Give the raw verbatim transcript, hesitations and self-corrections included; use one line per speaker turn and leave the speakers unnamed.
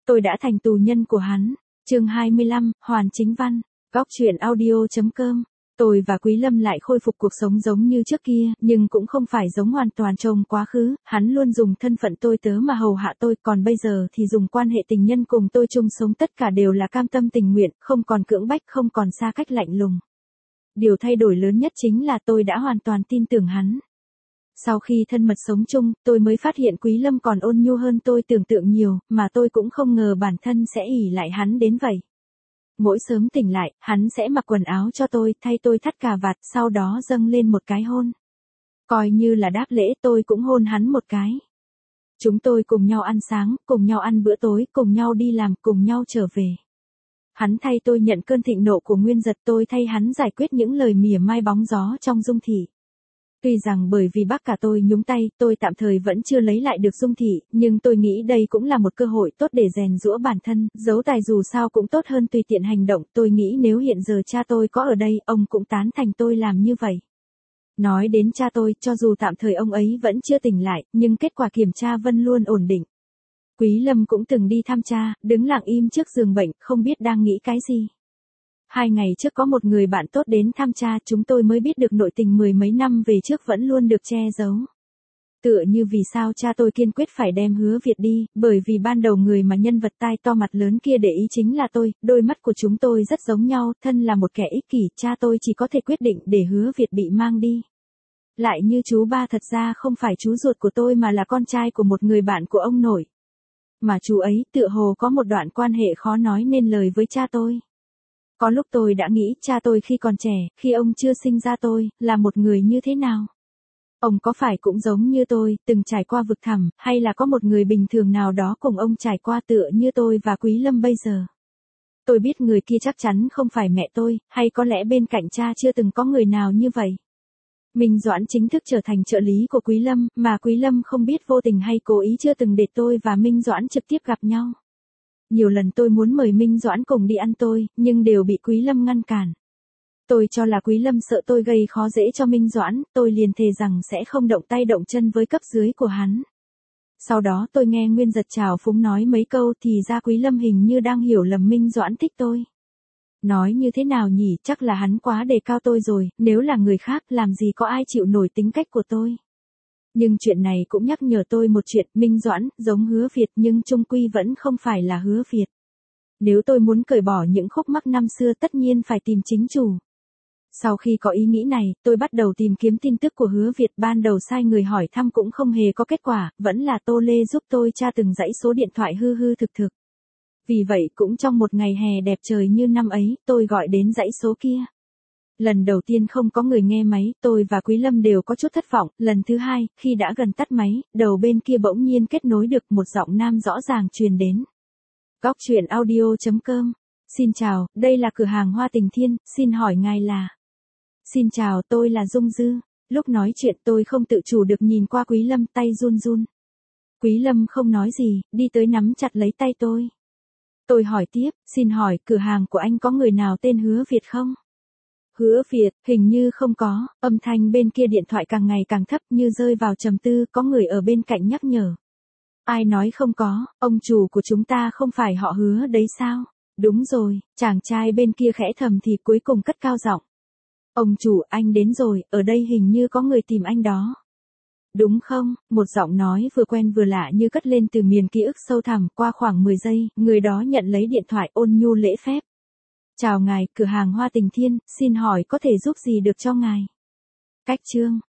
tôi đã thành tù nhân của hắn. Chương hai mươi lăm, Hoàn Chính Văn, góc truyện audio.com. Tôi và Quý Lâm lại khôi phục cuộc sống giống như trước kia, nhưng cũng không phải giống hoàn toàn trong quá khứ, hắn luôn dùng thân phận tôi tớ mà hầu hạ tôi, còn bây giờ thì dùng quan hệ tình nhân cùng tôi chung sống, tất cả đều là cam tâm tình nguyện, không còn cưỡng bách, không còn xa cách lạnh lùng. Điều thay đổi lớn nhất chính là tôi đã hoàn toàn tin tưởng hắn. Sau khi thân mật sống chung, tôi mới phát hiện Quý Lâm còn ôn nhu hơn tôi tưởng tượng nhiều, mà tôi cũng không ngờ bản thân sẽ ỷ lại hắn đến vậy. Mỗi sớm tỉnh lại, hắn sẽ mặc quần áo cho tôi, thay tôi thắt cà vạt, sau đó dâng lên một cái hôn. Coi như là đáp lễ, tôi cũng hôn hắn một cái. Chúng tôi cùng nhau ăn sáng, cùng nhau ăn bữa tối, cùng nhau đi làm, cùng nhau trở về. Hắn thay tôi nhận cơn thịnh nộ của Nguyên Giật, tôi thay hắn giải quyết những lời mỉa mai bóng gió trong Dung Thị. Tuy rằng bởi vì bác cả tôi nhúng tay, tôi tạm thời vẫn chưa lấy lại được Dung Thị, nhưng tôi nghĩ đây cũng là một cơ hội tốt để rèn giũa bản thân, giấu tài dù sao cũng tốt hơn tùy tiện hành động, tôi nghĩ nếu hiện giờ cha tôi có ở đây, ông cũng tán thành tôi làm như vậy. Nói đến cha tôi, cho dù tạm thời ông ấy vẫn chưa tỉnh lại, nhưng kết quả kiểm tra vẫn luôn ổn định. Quý Lâm cũng từng đi thăm cha, đứng lặng im trước giường bệnh, không biết đang nghĩ cái gì. Hai ngày trước có một người bạn tốt đến thăm cha, chúng tôi mới biết được nội tình mười mấy năm về trước vẫn luôn được che giấu. Tựa như vì sao cha tôi kiên quyết phải đem Hứa Việt đi, bởi vì ban đầu người mà nhân vật tai to mặt lớn kia để ý chính là tôi, đôi mắt của chúng tôi rất giống nhau, thân là một kẻ ích kỷ, cha tôi chỉ có thể quyết định để Hứa Việt bị mang đi. Lại như chú ba thật ra không phải chú ruột của tôi mà là con trai của một người bạn của ông nội. Mà chú ấy tựa hồ có một đoạn quan hệ khó nói nên lời với cha tôi. Có lúc tôi đã nghĩ cha tôi khi còn trẻ, khi ông chưa sinh ra tôi, là một người như thế nào? Ông có phải cũng giống như tôi, từng trải qua vực thẳm, hay là có một người bình thường nào đó cùng ông trải qua tựa như tôi và Quý Lâm bây giờ? Tôi biết người kia chắc chắn không phải mẹ tôi, hay có lẽ bên cạnh cha chưa từng có người nào như vậy. Minh Doãn chính thức trở thành trợ lý của Quý Lâm, mà Quý Lâm không biết vô tình hay cố ý chưa từng để tôi và Minh Doãn trực tiếp gặp nhau. Nhiều lần tôi muốn mời Minh Doãn cùng đi ăn tôi, nhưng đều bị Quý Lâm ngăn cản. Tôi cho là Quý Lâm sợ tôi gây khó dễ cho Minh Doãn, tôi liền thề rằng sẽ không động tay động chân với cấp dưới của hắn. Sau đó tôi nghe Nguyên Giật trào phúng nói mấy câu thì ra Quý Lâm hình như đang hiểu lầm Minh Doãn thích tôi. Nói như thế nào nhỉ, chắc là hắn quá đề cao tôi rồi, nếu là người khác làm gì có ai chịu nổi tính cách của tôi. Nhưng chuyện này cũng nhắc nhở tôi một chuyện, Minh Doãn, giống Hứa Việt nhưng chung quy vẫn không phải là Hứa Việt. Nếu tôi muốn cởi bỏ những khúc mắc năm xưa tất nhiên phải tìm chính chủ. Sau khi có ý nghĩ này, tôi bắt đầu tìm kiếm tin tức của Hứa Việt, ban đầu sai người hỏi thăm cũng không hề có kết quả, vẫn là Tô Lê giúp tôi tra từng dãy số điện thoại hư hư thực thực. Vì vậy cũng trong một ngày hè đẹp trời như năm ấy, tôi gọi đến dãy số kia. Lần đầu tiên không có người nghe máy, tôi và Quý Lâm đều có chút thất vọng, lần thứ hai, khi đã gần tắt máy, đầu bên kia bỗng nhiên kết nối được, một giọng nam rõ ràng truyền đến. Góc truyện audio.com. Xin chào, đây là cửa hàng Hoa Tình Thiên, xin hỏi ngài là... Xin chào, tôi là Dung Dư. Lúc nói chuyện tôi không tự chủ được nhìn qua Quý Lâm, tay run run. Quý Lâm không nói gì, đi tới nắm chặt lấy tay tôi. Tôi hỏi tiếp, xin hỏi, cửa hàng của anh có người nào tên Hứa Việt không? Hứa Việt, hình như không có, âm thanh bên kia điện thoại càng ngày càng thấp như rơi vào trầm tư, có người ở bên cạnh nhắc nhở. Ai nói không có, ông chủ của chúng ta không phải họ Hứa đấy sao? Đúng rồi, chàng trai bên kia khẽ thầm thì cuối cùng cất cao giọng. Ông chủ, anh đến rồi, ở đây hình như có người tìm anh đó. Đúng không? Một giọng nói vừa quen vừa lạ như cất lên từ miền ký ức sâu thẳm, qua khoảng mười giây, người đó nhận lấy điện thoại ôn nhu lễ phép. Chào ngài, cửa hàng Hoa Tình Thiên, xin hỏi có thể giúp gì được cho ngài? Cách chương.